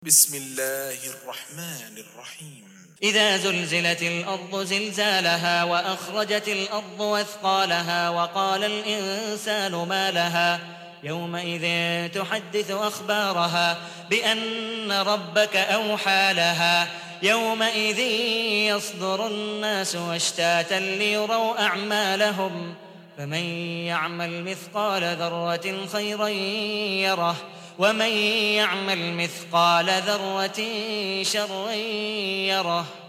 بسم الله الرحمن الرحيم إذا زلزلت الأرض زلزالها وأخرجت الأرض أثقالها وقال الإنسان ما لها يومئذ تحدث أخبارها بأن ربك أوحى لها يومئذ يصدر الناس أشتاتا ليروا أعمالهم فمن يعمل مثقال ذرة خيرا يره ومن يعمل مثقال ذرة شرا يره